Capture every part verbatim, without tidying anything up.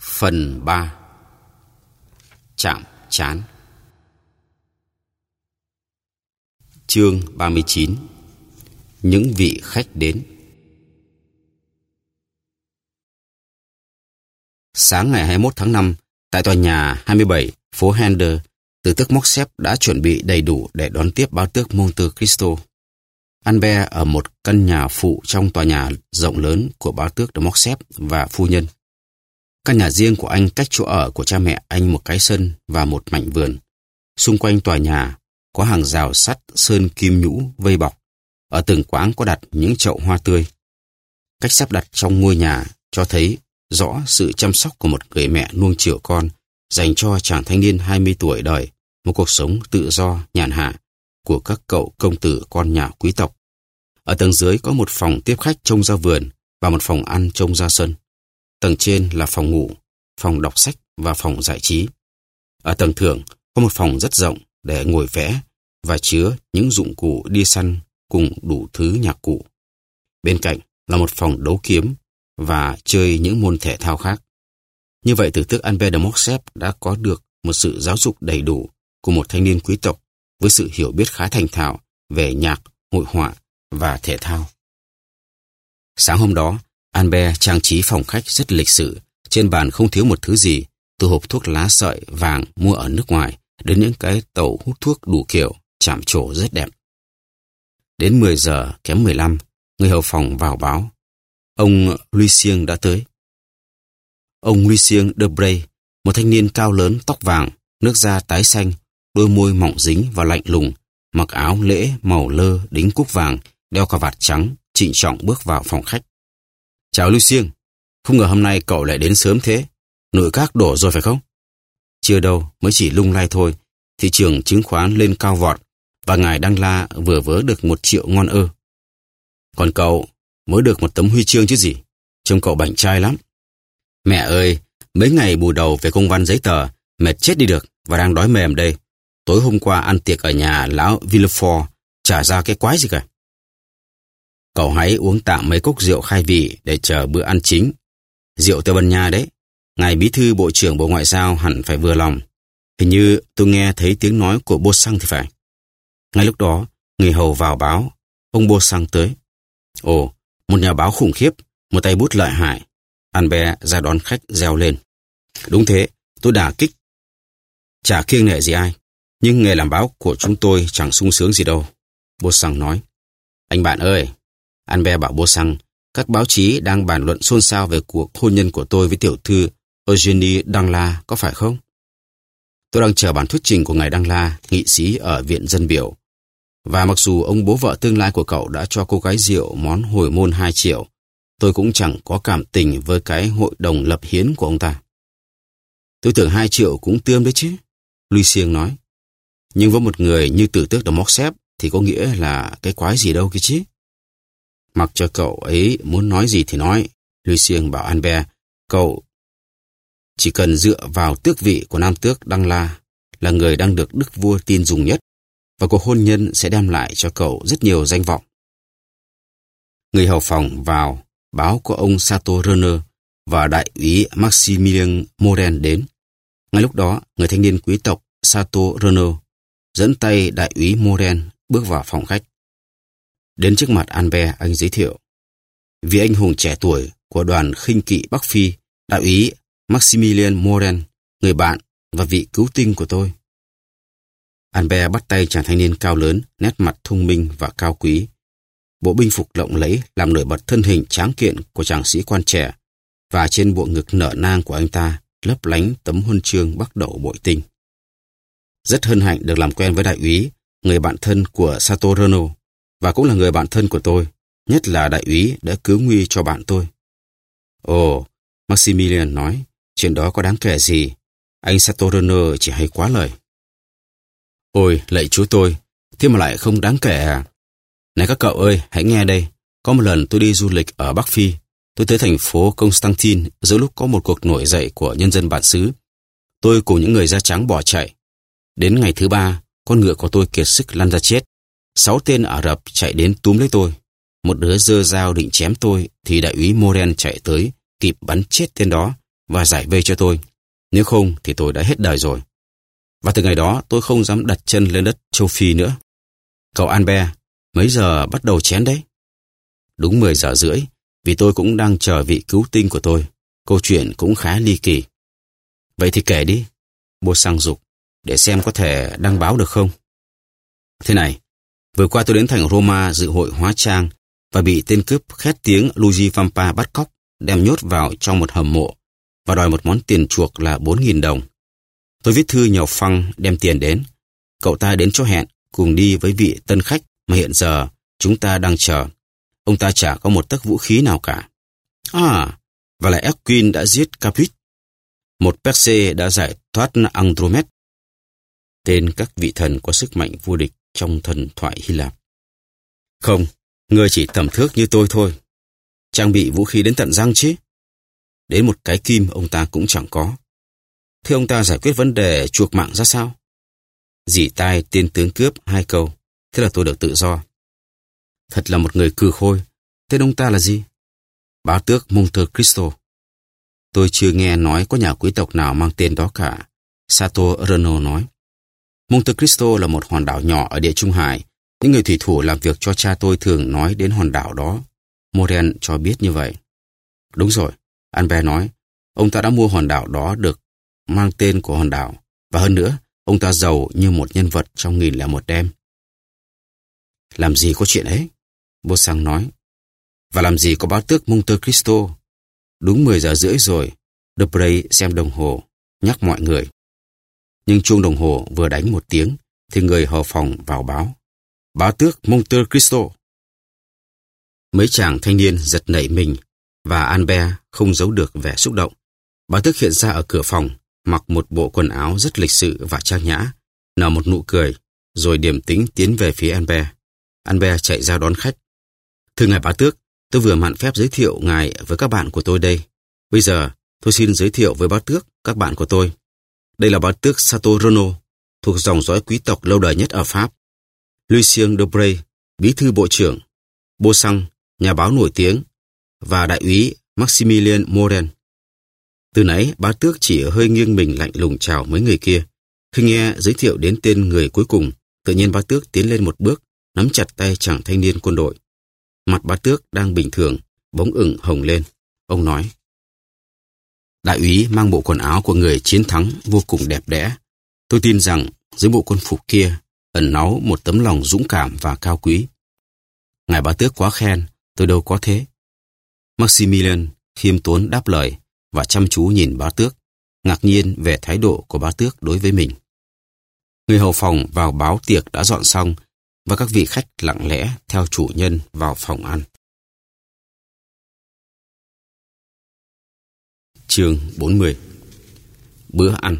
Phần ba. Chạm trán. Chương ba mươi chín. Những vị khách đến. Sáng ngày hai mươi mốt tháng năm, tại tòa nhà hai mươi bảy, phố Hender, tử tước Morcerf đã chuẩn bị đầy đủ để đón tiếp báo tước Monte Cristo. Albert ở một căn nhà phụ trong tòa nhà rộng lớn của báo tước de Morcerf và phu nhân. Căn nhà riêng của anh cách chỗ ở của cha mẹ anh một cái sân và một mảnh vườn. Xung quanh tòa nhà có hàng rào sắt sơn kim nhũ vây bọc. Ở từng quãng có đặt những chậu hoa tươi. Cách sắp đặt trong ngôi nhà cho thấy rõ sự chăm sóc của một người mẹ nuông chiều con dành cho chàng thanh niên hai mươi tuổi đời, một cuộc sống tự do nhàn hạ của các cậu công tử con nhà quý tộc. Ở tầng dưới có một phòng tiếp khách trông ra vườn và một phòng ăn trông ra sân. Tầng trên là phòng ngủ, phòng đọc sách và phòng giải trí. Ở tầng thượng có một phòng rất rộng để ngồi vẽ và chứa những dụng cụ đi săn cùng đủ thứ nhạc cụ. Bên cạnh là một phòng đấu kiếm và chơi những môn thể thao khác. Như vậy tử tước Albert de Morcerf đã có được một sự giáo dục đầy đủ của một thanh niên quý tộc với sự hiểu biết khá thành thạo về nhạc, hội họa và thể thao. Sáng hôm đó, Albert trang trí phòng khách rất lịch sự. Trên bàn không thiếu một thứ gì, từ hộp thuốc lá sợi vàng mua ở nước ngoài đến những cái tàu hút thuốc đủ kiểu, chạm trổ rất đẹp. Đến mười giờ kém mười lăm, người hầu phòng vào báo. Ông Lucien đã tới. Ông Lucien de Bray, một thanh niên cao lớn, tóc vàng, nước da tái xanh, đôi môi mỏng dính và lạnh lùng, mặc áo lễ màu lơ đính cúc vàng, đeo cà vạt trắng, trịnh trọng bước vào phòng khách. Chào Lucien, không ngờ hôm nay cậu lại đến sớm thế. Nội các đổ rồi phải không? Chưa đâu, mới chỉ lung lay thôi. Thị trường chứng khoán lên cao vọt và ngài Đăng La vừa vớ được một triệu ngon ơ. Còn cậu mới được một tấm huy chương chứ gì. Trông cậu bảnh trai lắm. Mẹ ơi, mấy ngày bù đầu về công văn giấy tờ, mệt chết đi được và đang đói mềm đây. Tối hôm qua ăn tiệc ở nhà lão Villefort, chả ra cái quái gì cả. Cậu hãy uống tạm mấy cốc rượu khai vị để chờ bữa ăn chính. Rượu Tây Ban Nha đấy. Ngài Bí thư Bộ trưởng Bộ Ngoại giao hẳn phải vừa lòng. Hình như tôi nghe thấy tiếng nói của Beauchamp thì phải. Ngay lúc đó, người hầu vào báo, ông Beauchamp tới. Ồ, một nhà báo khủng khiếp, một tay bút lợi hại. Albert ra đón khách reo lên. Đúng thế, tôi đả kích. Chả kiêng nể gì ai. Nhưng nghề làm báo của chúng tôi chẳng sung sướng gì đâu. Beauchamp nói. Anh bạn ơi, Albert bảo Beauchamp, các báo chí đang bàn luận xôn xao về cuộc hôn nhân của tôi với tiểu thư Eugénie Danglars, có phải không? Tôi đang chờ bản thuyết trình của ngài Danglars, nghị sĩ ở Viện Dân Biểu. Và mặc dù ông bố vợ tương lai của cậu đã cho cô gái rượu món hồi môn hai triệu, tôi cũng chẳng có cảm tình với cái hội đồng lập hiến của ông ta. Tôi tưởng hai triệu cũng tươm đấy chứ, Lucien nói. Nhưng với một người như tử tước de Morcerf thì có nghĩa là cái quái gì đâu kia chứ. Mặc cho cậu ấy muốn nói gì thì nói, Lucien bảo Albert, cậu chỉ cần dựa vào tước vị của nam tước Danglars là người đang được đức vua tin dùng nhất, và cuộc hôn nhân sẽ đem lại cho cậu rất nhiều danh vọng. Người hầu phòng vào, báo của ông Sato Renner và đại úy Maximilien Moren đến. Ngay lúc đó, người thanh niên quý tộc Sato Renner dẫn tay đại úy Moren bước vào phòng khách. Đến trước mặt Albert, anh giới thiệu. Vị anh hùng trẻ tuổi của đoàn khinh kỵ Bắc Phi, đại úy Maximilien Moren, người bạn và vị cứu tinh của tôi. Albert bắt tay chàng thanh niên cao lớn, nét mặt thông minh và cao quý. Bộ binh phục lộng lẫy làm nổi bật thân hình tráng kiện của chàng sĩ quan trẻ, và trên bộ ngực nở nang của anh ta lấp lánh tấm huân chương Bắc Đẩu bội tinh. Rất hân hạnh được làm quen với đại úy, người bạn thân của Sato Renner, và cũng là người bạn thân của tôi, nhất là đại úy đã cứu nguy cho bạn tôi. Ồ, Maximilian nói, chuyện đó có đáng kể gì, anh Sato Renner chỉ hay quá lời. Ôi, lạy chú tôi, thế mà lại không đáng kể à? Này các cậu ơi, hãy nghe đây, có một lần tôi đi du lịch ở Bắc Phi, tôi tới thành phố Constantine giữa lúc có một cuộc nổi dậy của nhân dân bản xứ. Tôi cùng những người da trắng bỏ chạy. Đến ngày thứ ba, con ngựa của tôi kiệt sức lăn ra chết. Sáu tên Ả Rập chạy đến túm lấy tôi. Một đứa giơ dao định chém tôi thì đại úy Moren chạy tới, kịp bắn chết tên đó và giải vây cho tôi. Nếu không thì tôi đã hết đời rồi. Và từ ngày đó tôi không dám đặt chân lên đất châu Phi nữa. Cậu Albert, mấy giờ bắt đầu chén đấy? Đúng mười giờ rưỡi, vì tôi cũng đang chờ vị cứu tinh của tôi. Câu chuyện cũng khá ly kỳ. Vậy thì kể đi, Beauchamp giục, để xem có thể đăng báo được không? Thế này, vừa qua tôi đến thành Roma dự hội hóa trang và bị tên cướp khét tiếng Luigi Vampa bắt cóc, đem nhốt vào trong một hầm mộ và đòi một món tiền chuộc là bốn nghìn đồng. Tôi viết thư nhờ Phăng đem tiền đến. Cậu ta đến chỗ hẹn, cùng đi với vị tân khách mà hiện giờ chúng ta đang chờ. Ông ta chả có một tấc vũ khí nào cả. À, và lại Erquin đã giết Caput. Một Perse đã giải thoát Andromed. Tên các vị thần có sức mạnh vô địch trong thần thoại Hy Lạp. Không, ngươi chỉ tầm thước như tôi thôi. Trang bị vũ khí đến tận răng chứ. Đến một cái kim ông ta cũng chẳng có. Thế ông ta giải quyết vấn đề chuộc mạng ra sao? Dỉ tai tên tướng cướp hai câu. Thế là tôi được tự do. Thật là một người cừ khôi. Tên ông ta là gì? Bá tước Monte Cristo. Tôi chưa nghe nói có nhà quý tộc nào mang tên đó cả. Sato Renault nói. Monte Cristo là một hòn đảo nhỏ ở địa Trung Hải. Những người thủy thủ làm việc cho cha tôi thường nói đến hòn đảo đó. Moren cho biết như vậy. Đúng rồi, Albert nói. Ông ta đã mua hòn đảo đó được mang tên của hòn đảo. Và hơn nữa, ông ta giàu như một nhân vật trong nghìn lẻ một đêm. Làm gì có chuyện ấy? Beauchamp nói. Và làm gì có bá tước Monte Cristo? Đúng mười giờ rưỡi rồi. Debray xem đồng hồ, nhắc mọi người. Nhưng chuông đồng hồ vừa đánh một tiếng, thì người hầu phòng vào báo. Bá tước Monte Cristo. Mấy chàng thanh niên giật nảy mình, và Albert không giấu được vẻ xúc động. Bá tước hiện ra ở cửa phòng, mặc một bộ quần áo rất lịch sự và trang nhã, nở một nụ cười, rồi điềm tĩnh tiến về phía Albert. Albert chạy ra đón khách. Thưa ngài bá tước, tôi vừa mạn phép giới thiệu ngài với các bạn của tôi đây. Bây giờ, tôi xin giới thiệu với bá tước các bạn của tôi. Đây là bá tước Sato Renault, thuộc dòng dõi quý tộc lâu đời nhất ở Pháp. Lucien Debray, bí thư bộ trưởng. Beauchamp, nhà báo nổi tiếng. Và đại úy Maximilien Moren. Từ nãy, bá tước chỉ hơi nghiêng mình lạnh lùng chào mấy người kia. Khi nghe giới thiệu đến tên người cuối cùng, tự nhiên bá tước tiến lên một bước, nắm chặt tay chàng thanh niên quân đội. Mặt bá tước đang bình thường, bỗng ửng hồng lên. Ông nói. Đại úy mang bộ quần áo của người chiến thắng vô cùng đẹp đẽ. Tôi tin rằng dưới bộ quân phục kia ẩn náu một tấm lòng dũng cảm và cao quý. Ngài bá tước quá khen, tôi đâu có thế. Maximilian khiêm tốn đáp lời và chăm chú nhìn bá tước, ngạc nhiên về thái độ của bá tước đối với mình. Người hầu phòng vào báo tiệc đã dọn xong và các vị khách lặng lẽ theo chủ nhân vào phòng ăn. Chương bốn mươi. Bữa ăn.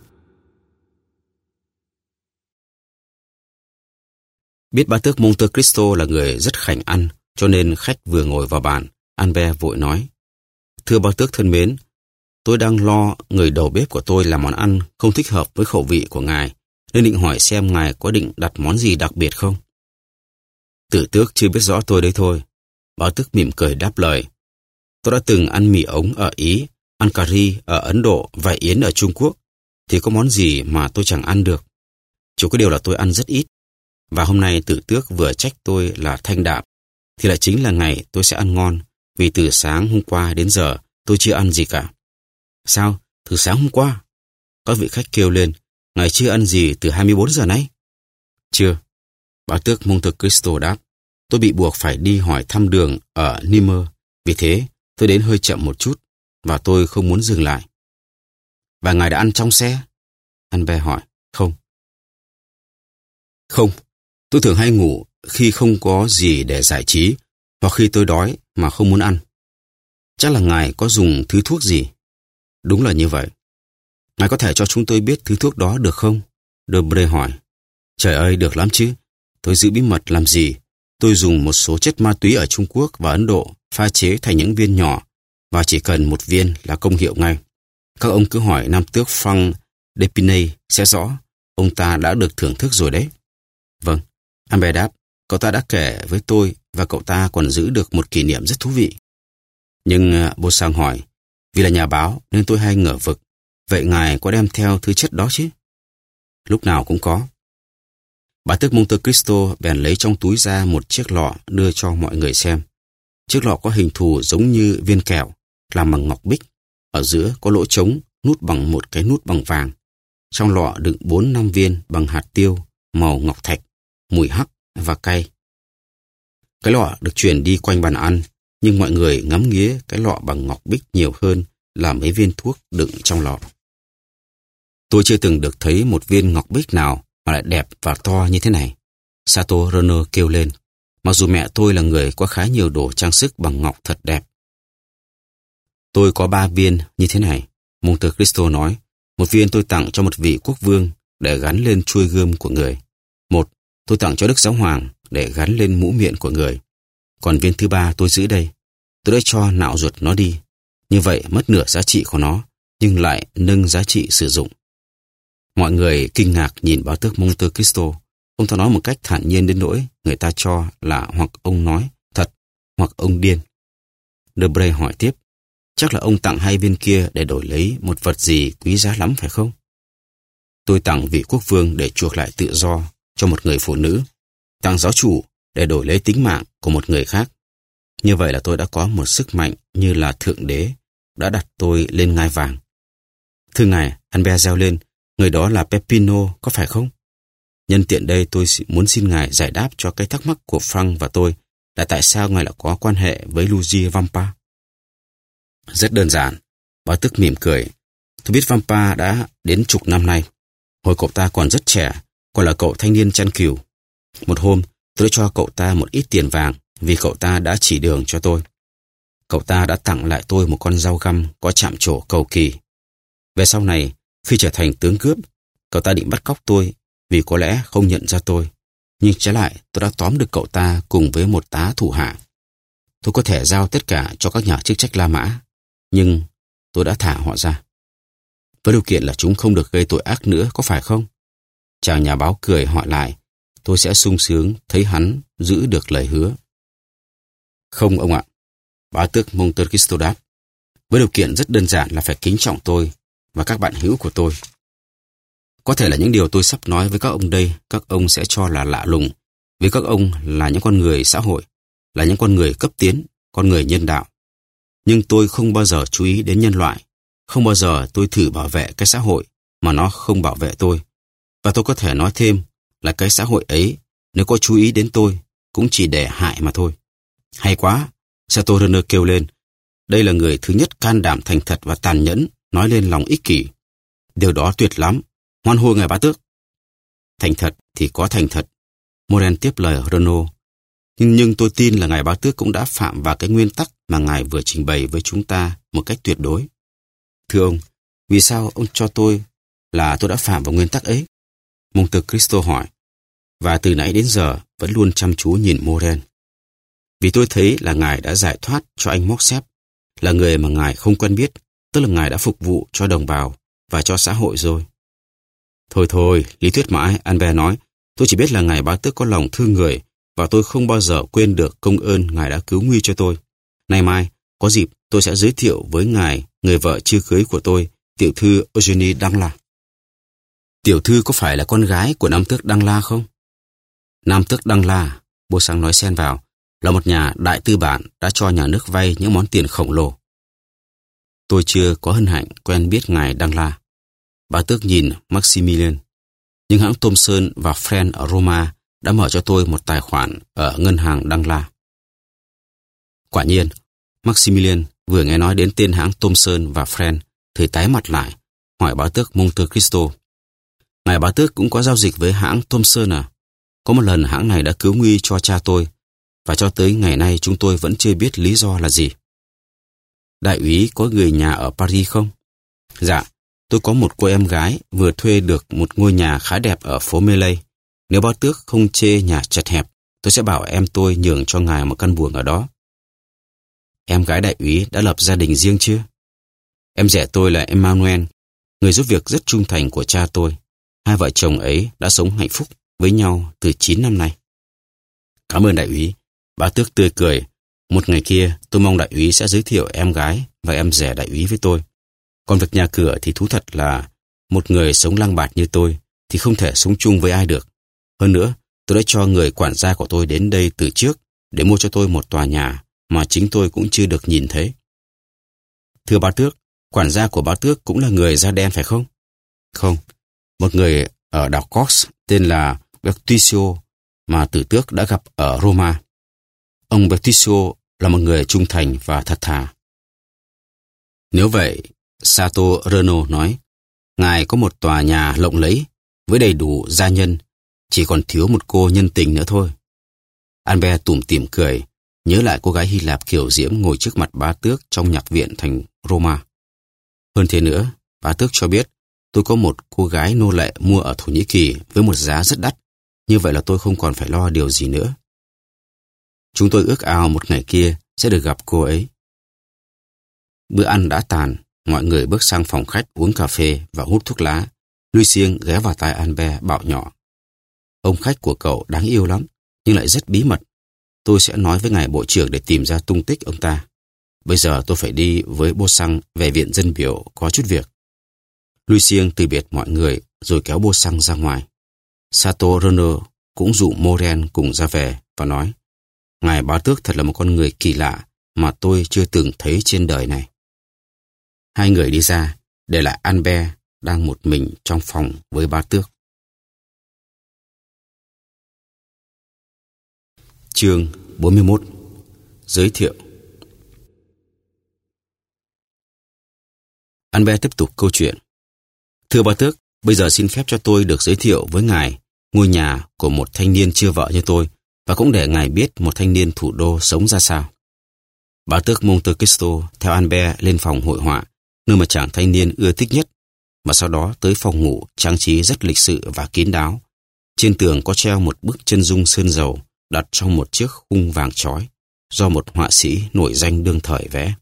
Biết bá tước Monte Cristo là người rất khảnh ăn, cho nên khách vừa ngồi vào bàn, Albert vội nói. Thưa bá tước thân mến, tôi đang lo người đầu bếp của tôi làm món ăn không thích hợp với khẩu vị của ngài, nên định hỏi xem ngài có định đặt món gì đặc biệt không? Tử tước chưa biết rõ tôi đấy thôi. Bá tước mỉm cười đáp lời. Tôi đã từng ăn mì ống ở Ý, ăn cà ri ở Ấn Độ và yến ở Trung Quốc, thì có món gì mà tôi chẳng ăn được. Chỉ có điều là tôi ăn rất ít. Và hôm nay tử tước vừa trách tôi là thanh đạm, thì lại chính là ngày tôi sẽ ăn ngon, vì từ sáng hôm qua đến giờ tôi chưa ăn gì cả. Sao? Từ sáng hôm qua? Các vị khách kêu lên, ngài chưa ăn gì từ hai mươi bốn giờ nay? Chưa. Bá tước Monte Cristo đáp, tôi bị buộc phải đi hỏi thăm đường ở Nimer, vì thế tôi đến hơi chậm một chút, và tôi không muốn dừng lại. Và ngài đã ăn trong xe? Albert hỏi. Không. Không, tôi thường hay ngủ khi không có gì để giải trí, hoặc khi tôi đói mà không muốn ăn. Chắc là ngài có dùng thứ thuốc gì? Đúng là như vậy. Ngài có thể cho chúng tôi biết thứ thuốc đó được không? Debray hỏi. Trời ơi, được lắm chứ. Tôi giữ bí mật làm gì? Tôi dùng một số chất ma túy ở Trung Quốc và Ấn Độ pha chế thành những viên nhỏ, và chỉ cần một viên là công hiệu ngay. Các ông cứ hỏi nam tước Frank d'Épinay sẽ rõ. Ông ta đã được thưởng thức rồi đấy. Vâng, Albert đáp, cậu ta đã kể với tôi và cậu ta còn giữ được một kỷ niệm rất thú vị. Nhưng Beauchamp hỏi, Vì là nhà báo nên tôi hay ngờ vực. Vậy ngài có đem theo thứ chất đó chứ? Lúc nào cũng có. Bá tước Monte Cristo bèn lấy trong túi ra một chiếc lọ đưa cho mọi người xem. Chiếc lọ có hình thù giống như viên kẹo, làm bằng ngọc bích. Ở giữa có lỗ trống, nút bằng một cái nút bằng vàng. Trong lọ đựng bốn năm viên bằng hạt tiêu, màu ngọc thạch, mùi hắc và cay. Cái lọ được chuyển đi quanh bàn ăn, nhưng mọi người ngắm nghía cái lọ bằng ngọc bích nhiều hơn là mấy viên thuốc đựng trong lọ. Tôi chưa từng được thấy một viên ngọc bích nào mà lại đẹp và to như thế này. Sato Renner kêu lên, mặc dù mẹ tôi là người có khá nhiều đồ trang sức bằng ngọc thật đẹp. Tôi có ba viên như thế này, Monte Cristo nói. Một viên tôi tặng cho một vị quốc vương để gắn lên chuôi gươm của người. Một, tôi tặng cho Đức Giáo Hoàng để gắn lên mũ miện của người. Còn viên thứ ba tôi giữ đây. Tôi đã cho nạo ruột nó đi. Như vậy mất nửa giá trị của nó, nhưng lại nâng giá trị sử dụng. Mọi người kinh ngạc nhìn bá tước Monte Cristo. Ông ta nói một cách thản nhiên đến nỗi người ta cho là hoặc ông nói thật, hoặc ông điên. Debray hỏi tiếp, chắc là ông tặng hai viên kia để đổi lấy một vật gì quý giá lắm phải không? Tôi tặng vị quốc vương để chuộc lại tự do cho một người phụ nữ, tặng giáo chủ để đổi lấy tính mạng của một người khác. Như vậy là tôi đã có một sức mạnh như là Thượng Đế đã đặt tôi lên ngai vàng. Thưa ngài, Albert reo lên, người đó là Peppino, có phải không? Nhân tiện đây tôi muốn xin ngài giải đáp cho cái thắc mắc của Frank và tôi là tại sao ngài lại có quan hệ với Luigi Vampa. Rất đơn giản, bá tước mỉm cười. Tôi biết Vampa đã đến chục năm nay. Hồi cậu ta còn rất trẻ, còn là cậu thanh niên chăn cừu. Một hôm, tôi đã cho cậu ta một ít tiền vàng vì cậu ta đã chỉ đường cho tôi. Cậu ta đã tặng lại tôi một con dao găm có chạm trổ cầu kỳ. Về sau này, khi trở thành tướng cướp, cậu ta định bắt cóc tôi vì có lẽ không nhận ra tôi. Nhưng trái lại, tôi đã tóm được cậu ta cùng với một tá thủ hạ. Tôi có thể giao tất cả cho các nhà chức trách La Mã, nhưng tôi đã thả họ ra. Với điều kiện là chúng không được gây tội ác nữa, có phải không? Chàng nhà báo cười hỏi lại, tôi sẽ sung sướng thấy hắn giữ được lời hứa. Không ông ạ, bá tước Monte Cristo đáp. Với điều kiện rất đơn giản là phải kính trọng tôi và các bạn hữu của tôi. Có thể là những điều tôi sắp nói với các ông đây, các ông sẽ cho là lạ lùng, vì các ông là những con người xã hội, là những con người cấp tiến, con người nhân đạo. Nhưng tôi không bao giờ chú ý đến nhân loại, không bao giờ tôi thử bảo vệ cái xã hội mà nó không bảo vệ tôi. Và tôi có thể nói thêm là cái xã hội ấy, nếu có chú ý đến tôi, cũng chỉ để hại mà thôi. Hay quá, Sato Renner kêu lên. Đây là người thứ nhất can đảm thành thật và tàn nhẫn, nói lên lòng ích kỷ. Điều đó tuyệt lắm, hoan hô ngài bá tước. Thành thật thì có thành thật, Morel tiếp lời Renaud. Nhưng, nhưng tôi tin là ngài bá tước cũng đã phạm vào cái nguyên tắc mà ngài vừa trình bày với chúng ta một cách tuyệt đối. Thưa ông, vì sao ông cho tôi là tôi đã phạm vào nguyên tắc ấy? Monte Cristo hỏi, và từ nãy đến giờ vẫn luôn chăm chú nhìn Morel. Vì tôi thấy là ngài đã giải thoát cho anh Morcerf, là người mà ngài không quen biết, tức là ngài đã phục vụ cho đồng bào và cho xã hội rồi. Thôi thôi, lý thuyết mãi, Albert nói, tôi chỉ biết là ngài bá tước có lòng thương người và tôi không bao giờ quên được công ơn ngài đã cứu nguy cho tôi. Nay mai, có dịp tôi sẽ giới thiệu với ngài người vợ chưa cưới của tôi, tiểu thư Eugénie Danglars. Tiểu thư có phải là con gái của nam tước Danglars không? Nam tước Danglars, Beauchamp nói xen vào, là một nhà đại tư bản đã cho nhà nước vay những món tiền khổng lồ. Tôi chưa có hân hạnh quen biết ngài Danglars. Bá tước nhìn Maximilian, nhưng hãng Thomson và Friend ở Roma đã mở cho tôi một tài khoản ở ngân hàng Danglars. Quả nhiên, Maximilian vừa nghe nói đến tên hãng Thomson và Friend thì tái mặt lại, hỏi bá tước Monte Cristo. Ngài bá tước cũng có giao dịch với hãng Thomson à? Có một lần hãng này đã cứu nguy cho cha tôi, và cho tới ngày nay chúng tôi vẫn chưa biết lý do là gì. Đại úy có người nhà ở Paris không? Dạ, tôi có một cô em gái vừa thuê được một ngôi nhà khá đẹp ở phố Melee. Nếu bá tước không chê nhà chật hẹp, tôi sẽ bảo em tôi nhường cho ngài một căn buồng ở đó. Em gái đại úy đã lập gia đình riêng chưa? Em rể tôi là Emmanuel, người giúp việc rất trung thành của cha tôi. Hai vợ chồng ấy đã sống hạnh phúc với nhau từ chín năm nay. Cảm ơn đại úy. Bá tước tươi cười. Một ngày kia, tôi mong đại úy sẽ giới thiệu em gái và em rể đại úy với tôi. Còn việc nhà cửa thì thú thật là một người sống lang bạt như tôi thì không thể sống chung với ai được. Hơn nữa, tôi đã cho người quản gia của tôi đến đây từ trước để mua cho tôi một tòa nhà mà chính tôi cũng chưa được nhìn thấy. Thưa bá tước, quản gia của bá tước cũng là người da đen phải không? Không, một người ở đảo Cox tên là Bertuccio mà tử tước đã gặp ở Roma. Ông Bertuccio là một người trung thành và thật thà. Nếu vậy, Sato Reno nói, ngài có một tòa nhà lộng lẫy với đầy đủ gia nhân, chỉ còn thiếu một cô nhân tình nữa thôi. Albert tủm tỉm cười, nhớ lại cô gái Hy Lạp kiều diễm ngồi trước mặt bá tước trong nhạc viện thành Roma. Hơn thế nữa, bá tước cho biết tôi có một cô gái nô lệ mua ở Thổ Nhĩ Kỳ với một giá rất đắt, như vậy là tôi không còn phải lo điều gì nữa. Chúng tôi ước ao một ngày kia sẽ được gặp cô ấy. Bữa ăn đã tàn, mọi người bước sang phòng khách uống cà phê và hút thuốc lá. Lucien ghé vào tai Albert bảo nhỏ. Ông khách của cậu đáng yêu lắm, nhưng lại rất bí mật. Tôi sẽ nói với ngài bộ trưởng để tìm ra tung tích ông ta. Bây giờ tôi phải đi với bô xăng về viện dân biểu có chút việc. Lucien từ biệt mọi người rồi kéo bô xăng ra ngoài. Sato Reno cũng dụ Moren cùng ra về và nói, ngài bá tước thật là một con người kỳ lạ mà tôi chưa từng thấy trên đời này. Hai người đi ra, để lại Albert đang một mình trong phòng với bá tước. Chương bốn mươi mốt. Giới thiệu. Albert tiếp tục câu chuyện. Thưa bá tước, bây giờ xin phép cho tôi được giới thiệu với ngài ngôi nhà của một thanh niên chưa vợ như tôi, và cũng để ngài biết một thanh niên thủ đô sống ra sao. Bá tước Monte Cristo theo Albert lên phòng hội họa, nơi mà chàng thanh niên ưa thích nhất, và sau đó tới phòng ngủ trang trí rất lịch sự và kín đáo. Trên tường có treo một bức chân dung sơn dầu đặt trong một chiếc khung vàng chói do một họa sĩ nổi danh đương thời vẽ.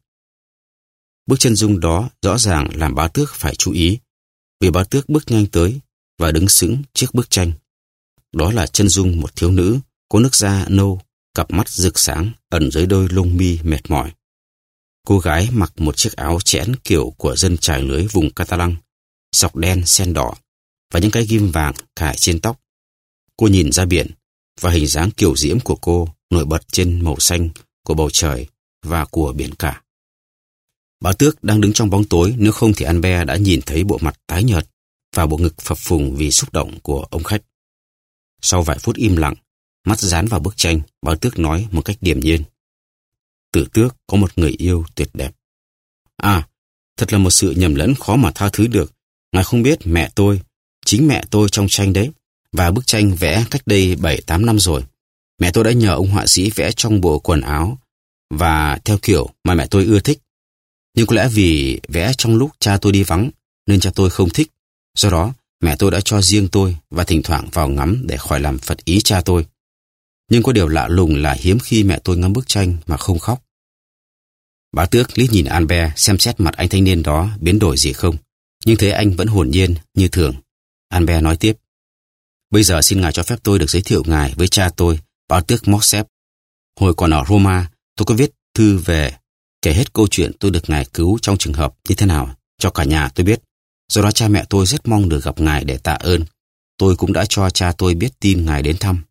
Bức chân dung đó rõ ràng làm bá tước phải chú ý, vì bá tước bước nhanh tới và đứng sững trước bức tranh. Đó là chân dung một thiếu nữ có nước da nâu, cặp mắt rực sáng ẩn dưới đôi lông mi mệt mỏi. Cô gái mặc một chiếc áo chẽn kiểu của dân trải lưới vùng Catalan, sọc đen sen đỏ và những cái ghim vàng cài trên tóc. Cô nhìn ra biển và hình dáng kiều diễm của cô nổi bật trên màu xanh của bầu trời và của biển cả. Bá tước đang đứng trong bóng tối, nếu không thì Albert đã nhìn thấy bộ mặt tái nhợt và bộ ngực phập phùng vì xúc động của ông khách. Sau vài phút im lặng, mắt dán vào bức tranh, bá tước nói một cách điềm nhiên. Tử tước có một người yêu tuyệt đẹp. À, thật là một sự nhầm lẫn khó mà tha thứ được. Ngài không biết mẹ tôi, chính mẹ tôi trong tranh đấy, và bức tranh vẽ cách đây bảy tám năm rồi. Mẹ tôi đã nhờ ông họa sĩ vẽ trong bộ quần áo và theo kiểu mà mẹ tôi ưa thích. Nhưng có lẽ vì vẽ trong lúc cha tôi đi vắng nên cha tôi không thích. Do đó, mẹ tôi đã cho riêng tôi và thỉnh thoảng vào ngắm để khỏi làm phật ý cha tôi. Nhưng có điều lạ lùng là hiếm khi mẹ tôi ngắm bức tranh mà không khóc. Bá tước liếc nhìn Albert xem xét mặt anh thanh niên đó biến đổi gì không, nhưng thấy anh vẫn hồn nhiên như thường. Albert nói tiếp. Bây giờ xin ngài cho phép tôi được giới thiệu ngài với cha tôi, bá tước Morcerf. Hồi còn ở Roma, tôi có viết thư về kể hết câu chuyện tôi được ngài cứu trong trường hợp như thế nào cho cả nhà tôi biết. Do đó cha mẹ tôi rất mong được gặp ngài để tạ ơn. Tôi cũng đã cho cha tôi biết tin ngài đến thăm.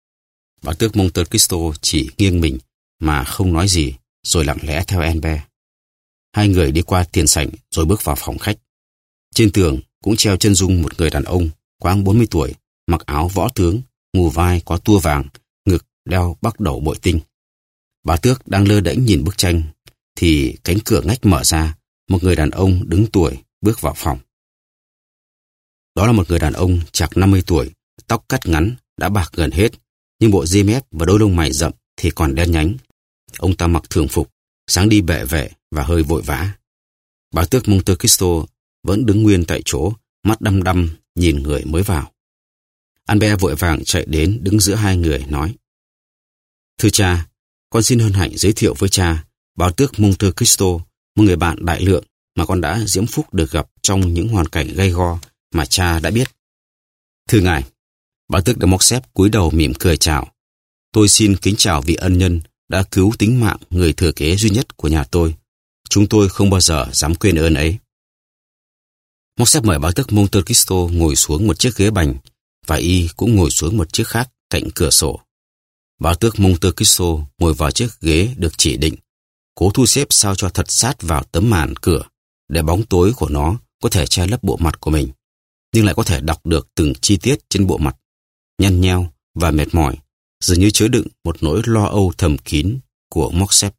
Bá tước Monte Cristo chỉ nghiêng mình mà không nói gì, rồi lặng lẽ theo Albert. Hai người đi qua tiền sảnh rồi bước vào phòng khách. Trên tường cũng treo chân dung một người đàn ông khoảng bốn mươi tuổi, mặc áo võ tướng, ngù vai có tua vàng, ngực đeo bắc đầu bội tinh. Bá tước đang lơ đễnh nhìn bức tranh thì cánh cửa ngách mở ra, một người đàn ông đứng tuổi bước vào phòng. Đó là một người đàn ông chạc năm mươi tuổi, tóc cắt ngắn, đã bạc gần hết, nhưng bộ ria mép và đôi lông mày rậm thì còn đen nhánh. Ông ta mặc thường phục, dáng đi bệ vệ và hơi vội vã. Bá tước Monte Cristo vẫn đứng nguyên tại chỗ, mắt đăm đăm nhìn người mới vào. Albert vội vàng chạy đến đứng giữa hai người nói: Thưa cha, con xin hân hạnh giới thiệu với cha bá tước Monte Cristo, một người bạn đại lượng mà con đã diễm phúc được gặp trong những hoàn cảnh gay go mà cha đã biết. Thưa ngài, bá tước de Morcerf cúi đầu mỉm cười chào. Tôi xin kính chào vị ân nhân đã cứu tính mạng người thừa kế duy nhất của nhà tôi. Chúng tôi không bao giờ dám quên ơn ấy. Morcerf mời bá tước Monte Cristo ngồi xuống một chiếc ghế bành, và y cũng ngồi xuống một chiếc khác cạnh cửa sổ. Bá tước Monte Cristo ngồi vào chiếc ghế được chỉ định, cố thu xếp sao cho thật sát vào tấm màn cửa, để bóng tối của nó có thể che lấp bộ mặt của mình, nhưng lại có thể đọc được từng chi tiết trên bộ mặt, nhăn nheo và mệt mỏi, dường như chứa đựng một nỗi lo âu thầm kín của Morcerf.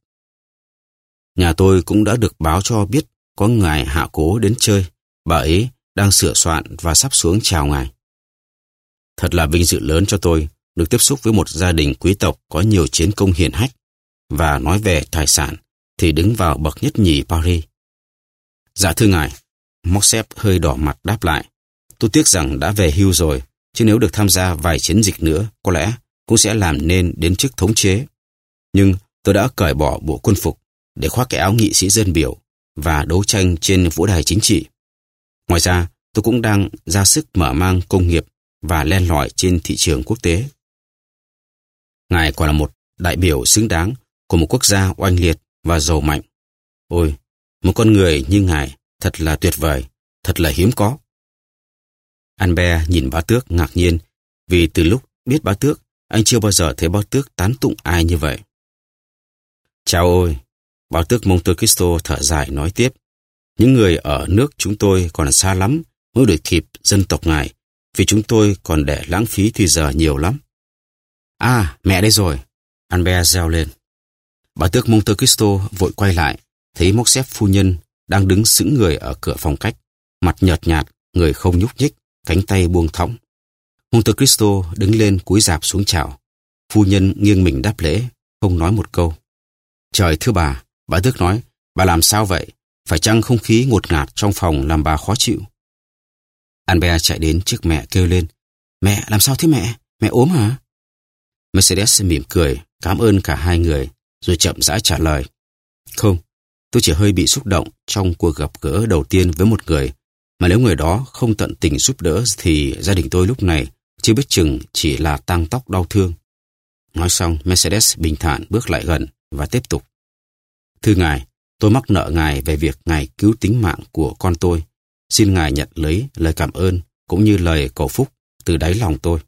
Nhà tôi cũng đã được báo cho biết có ngài hạ cố đến chơi. Bà ấy đang sửa soạn và sắp xuống chào ngài. Thật là vinh dự lớn cho tôi được tiếp xúc với một gia đình quý tộc có nhiều chiến công hiển hách, và nói về tài sản thì đứng vào bậc nhất nhì Paris. Dạ thưa ngài, Morcerf hơi đỏ mặt đáp lại. Tôi tiếc rằng đã về hưu rồi, chứ nếu được tham gia vài chiến dịch nữa, có lẽ cũng sẽ làm nên đến chức thống chế. Nhưng tôi đã cởi bỏ bộ quân phục để khoác cái áo nghị sĩ dân biểu và đấu tranh trên vũ đài chính trị. Ngoài ra, tôi cũng đang ra sức mở mang công nghiệp và len lỏi trên thị trường quốc tế. Ngài còn là một đại biểu xứng đáng của một quốc gia oanh liệt và giàu mạnh. Ôi, một con người như ngài thật là tuyệt vời, thật là hiếm có. Albert nhìn bá tước ngạc nhiên, vì từ lúc biết bá tước, anh chưa bao giờ thấy bá tước tán tụng ai như vậy. Chào ôi, bá tước Monte Cristo thở dài nói tiếp. Những người ở nước chúng tôi còn xa lắm mới đuổi kịp dân tộc ngài, vì chúng tôi còn để lãng phí thì giờ nhiều lắm. À, mẹ đây rồi, Albert reo lên. Bá tước Monte Cristo vội quay lại, thấy Morcerf phu nhân đang đứng sững người ở cửa phòng khách, mặt nhợt nhạt, người không nhúc nhích, cánh tay buông thõng. Monte Cristo đứng lên cúi rạp xuống chào. Phu nhân nghiêng mình đáp lễ, không nói một câu. Trời thưa bà, bá tước nói, bà làm sao vậy? Phải chăng không khí ngột ngạt trong phòng làm bà khó chịu? Albert chạy đến trước mẹ kêu lên. Mẹ, làm sao thế mẹ? Mẹ ốm hả? Mercedes mỉm cười, cảm ơn cả hai người, rồi chậm rãi trả lời. Không, tôi chỉ hơi bị xúc động trong cuộc gặp gỡ đầu tiên với một người, mà nếu người đó không tận tình giúp đỡ thì gia đình tôi lúc này chưa biết chừng chỉ là tang tóc đau thương. Nói xong, Mercedes bình thản bước lại gần và tiếp tục. Thưa ngài, tôi mắc nợ ngài về việc ngài cứu tính mạng của con tôi. Xin ngài nhận lấy lời cảm ơn cũng như lời cầu phúc từ đáy lòng tôi.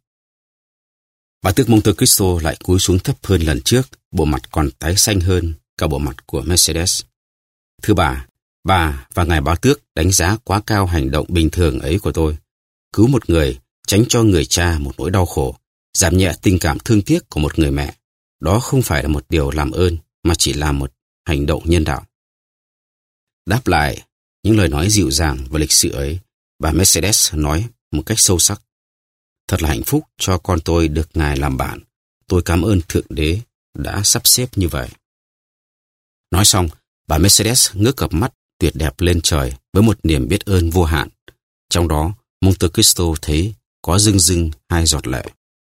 Bá tước Monte Cristo lại cúi xuống thấp hơn lần trước, bộ mặt còn tái xanh hơn cả bộ mặt của Mercedes. Thưa bà, bà và ngài bá tước đánh giá quá cao hành động bình thường ấy của tôi. Cứu một người, tránh cho người cha một nỗi đau khổ, giảm nhẹ tình cảm thương tiếc của một người mẹ. Đó không phải là một điều làm ơn, mà chỉ là một hành động nhân đạo. Đáp lại những lời nói dịu dàng và lịch sự ấy, bà Mercedes nói một cách sâu sắc. Thật là hạnh phúc cho con tôi được ngài làm bạn. Tôi cảm ơn Thượng Đế đã sắp xếp như vậy. Nói xong, bà Mercedes ngước cặp mắt tuyệt đẹp lên trời với một niềm biết ơn vô hạn. Trong đó, Monte Cristo thấy có rưng rưng hai giọt lệ.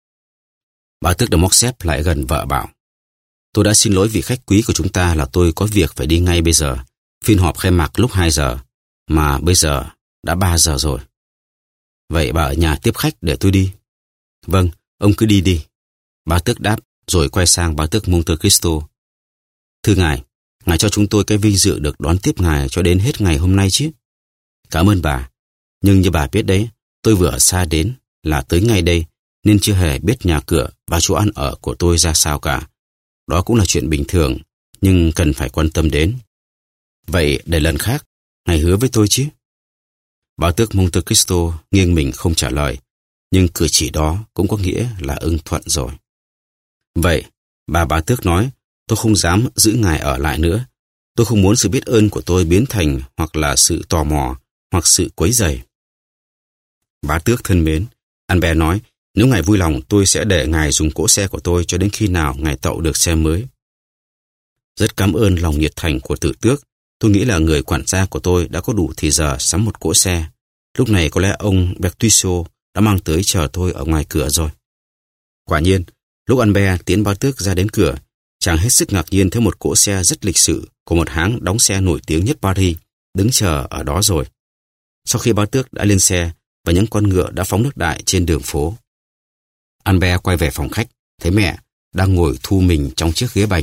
Bá tước de Morcerf lại gần vợ bảo. Tôi đã xin lỗi vị khách quý của chúng ta là tôi có việc phải đi ngay bây giờ. Phiên họp khai mạc lúc hai giờ, mà bây giờ đã ba giờ rồi. Vậy bà ở nhà tiếp khách để tôi đi. Vâng, ông cứ đi đi. Bá tước đáp, rồi quay sang bá tước Monte Cristo. Thưa ngài, ngài cho chúng tôi cái vinh dự được đón tiếp ngài cho đến hết ngày hôm nay chứ. Cảm ơn bà. Nhưng như bà biết đấy, tôi vừa ở xa đến là tới ngay đây, nên chưa hề biết nhà cửa và chỗ ăn ở của tôi ra sao cả. Đó cũng là chuyện bình thường, nhưng cần phải quan tâm đến. Vậy để lần khác, ngài hứa với tôi chứ? Bá tước Monte Cristo nghiêng mình không trả lời, nhưng cử chỉ đó cũng có nghĩa là ưng thuận rồi. Vậy, bà bá tước nói, tôi không dám giữ ngài ở lại nữa. Tôi không muốn sự biết ơn của tôi biến thành hoặc là sự tò mò, hoặc sự quấy rầy. Bá tước thân mến, Albert nói, nếu ngài vui lòng tôi sẽ để ngài dùng cỗ xe của tôi cho đến khi nào ngài tậu được xe mới. Rất cảm ơn lòng nhiệt thành của tử tước. Tôi nghĩ là người quản gia của tôi đã có đủ thì giờ sắm một cỗ xe. Lúc này có lẽ ông Bertuccio đã mang tới chờ tôi ở ngoài cửa rồi. Quả nhiên, lúc Albert tiến bá tước ra đến cửa, chàng hết sức ngạc nhiên thấy một cỗ xe rất lịch sự của một hãng đóng xe nổi tiếng nhất Paris đứng chờ ở đó rồi. Sau khi bá tước đã lên xe và những con ngựa đã phóng nước đại trên đường phố, Albert quay về phòng khách, thấy mẹ đang ngồi thu mình trong chiếc ghế bành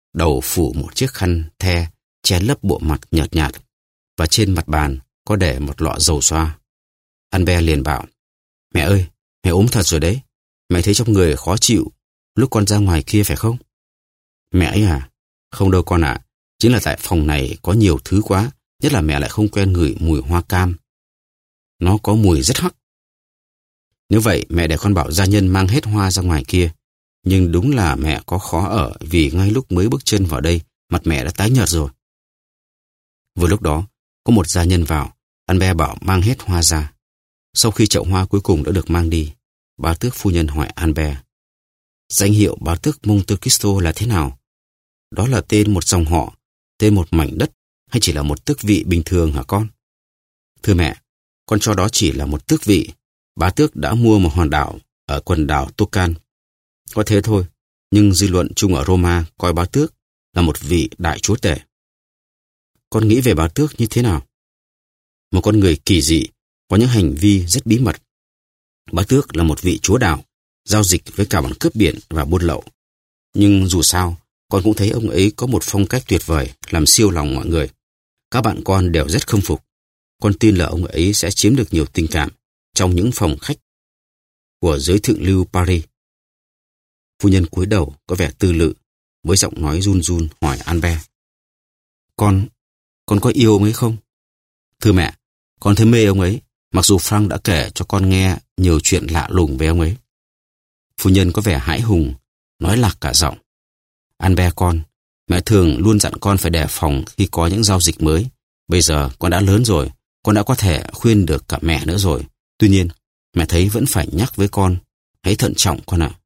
đầu phủ một chiếc khăn the che lấp bộ mặt nhợt nhạt, và trên mặt bàn có để một lọ dầu xoa. Albert liền bảo, mẹ ơi, mẹ ốm thật rồi đấy. Mẹ thấy trong người khó chịu lúc con ra ngoài kia phải không? Mẹ ấy à? Không đâu con ạ. À. Chính là tại phòng này có nhiều thứ quá, nhất là mẹ lại không quen ngửi mùi hoa cam. Nó có mùi rất hắc. Nếu vậy mẹ để con bảo gia nhân mang hết hoa ra ngoài kia. Nhưng đúng là mẹ có khó ở vì ngay lúc mới bước chân vào đây, mặt mẹ đã tái nhợt rồi. Vừa lúc đó, có một gia nhân vào, Albert bảo mang hết hoa ra. Sau khi chậu hoa cuối cùng đã được mang đi, bá tước phu nhân hỏi Albert, danh hiệu bá tước Monte Cristo là thế nào? Đó là tên một dòng họ, tên một mảnh đất, hay chỉ là một tước vị bình thường hả con? Thưa mẹ, con cho đó chỉ là một tước vị. Bá tước đã mua một hòn đảo ở quần đảo Tocan. Có thế thôi, nhưng dư luận chung ở Roma coi bá tước là một vị đại chúa tể. Con nghĩ về bá tước như thế nào? Một con người kỳ dị, có những hành vi rất bí mật. Bá tước là một vị chúa đảo, giao dịch với cả bọn cướp biển và buôn lậu. Nhưng dù sao, con cũng thấy ông ấy có một phong cách tuyệt vời, làm siêu lòng mọi người. Các bạn con đều rất khâm phục. Con tin là ông ấy sẽ chiếm được nhiều tình cảm trong những phòng khách của giới thượng lưu Paris. Phu nhân cúi đầu có vẻ tư lự, với giọng nói run run hỏi Albert. Con, con có yêu ông ấy không? Thưa mẹ, con thấy mê ông ấy, mặc dù Frank đã kể cho con nghe nhiều chuyện lạ lùng về ông ấy. Phu nhân có vẻ hãi hùng, nói lạc cả giọng. Albert con, mẹ thường luôn dặn con phải đề phòng khi có những giao dịch mới. Bây giờ con đã lớn rồi, con đã có thể khuyên được cả mẹ nữa rồi. Tuy nhiên, mẹ thấy vẫn phải nhắc với con, hãy thận trọng con ạ.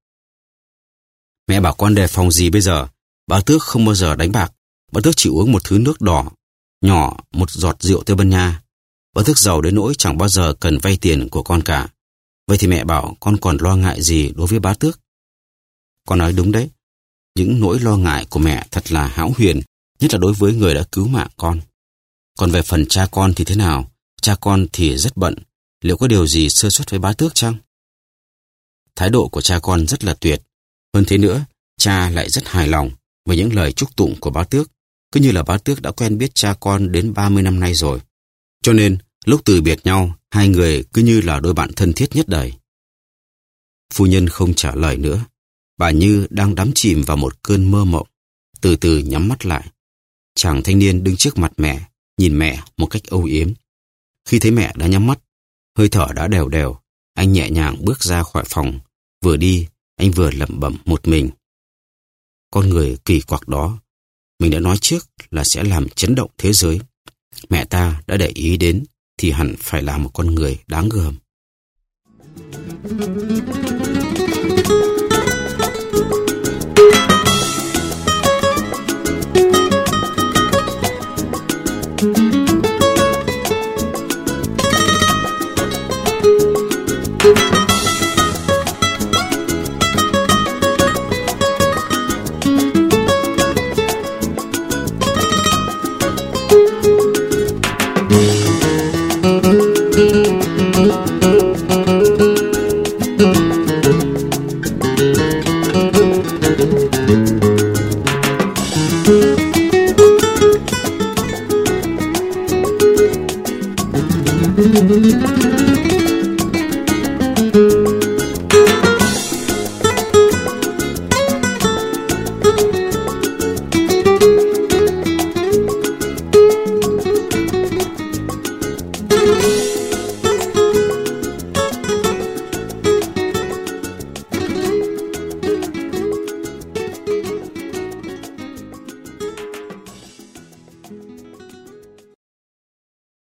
Mẹ bảo con đề phòng gì bây giờ? Bá tước không bao giờ đánh bạc. Bá tước chỉ uống một thứ nước đỏ, nhỏ một giọt rượu Tây Ban Nha. Bá tước giàu đến nỗi chẳng bao giờ cần vay tiền của con cả. Vậy thì mẹ bảo con còn lo ngại gì đối với bá tước? Con nói đúng đấy. Những nỗi lo ngại của mẹ thật là hão huyền, nhất là đối với người đã cứu mạng con. Còn về phần cha con thì thế nào? Cha con thì rất bận. Liệu có điều gì sơ suất với bá tước chăng? Thái độ của cha con rất là tuyệt. Hơn thế nữa, cha lại rất hài lòng với những lời chúc tụng của bá tước, cứ như là bá tước đã quen biết cha con đến ba mươi năm nay rồi. Cho nên, lúc từ biệt nhau, hai người cứ như là đôi bạn thân thiết nhất đời. Phu nhân không trả lời nữa. Bà như đang đắm chìm vào một cơn mơ mộng, từ từ nhắm mắt lại. Chàng thanh niên đứng trước mặt mẹ, nhìn mẹ một cách âu yếm. Khi thấy mẹ đã nhắm mắt, hơi thở đã đều đều, anh nhẹ nhàng bước ra khỏi phòng. Vừa đi, anh vừa lẩm bẩm một mình. Con người kỳ quặc đó, mình đã nói trước là sẽ làm chấn động thế giới. Mẹ ta đã để ý đến thì hẳn phải là một con người đáng gờm. Thank you.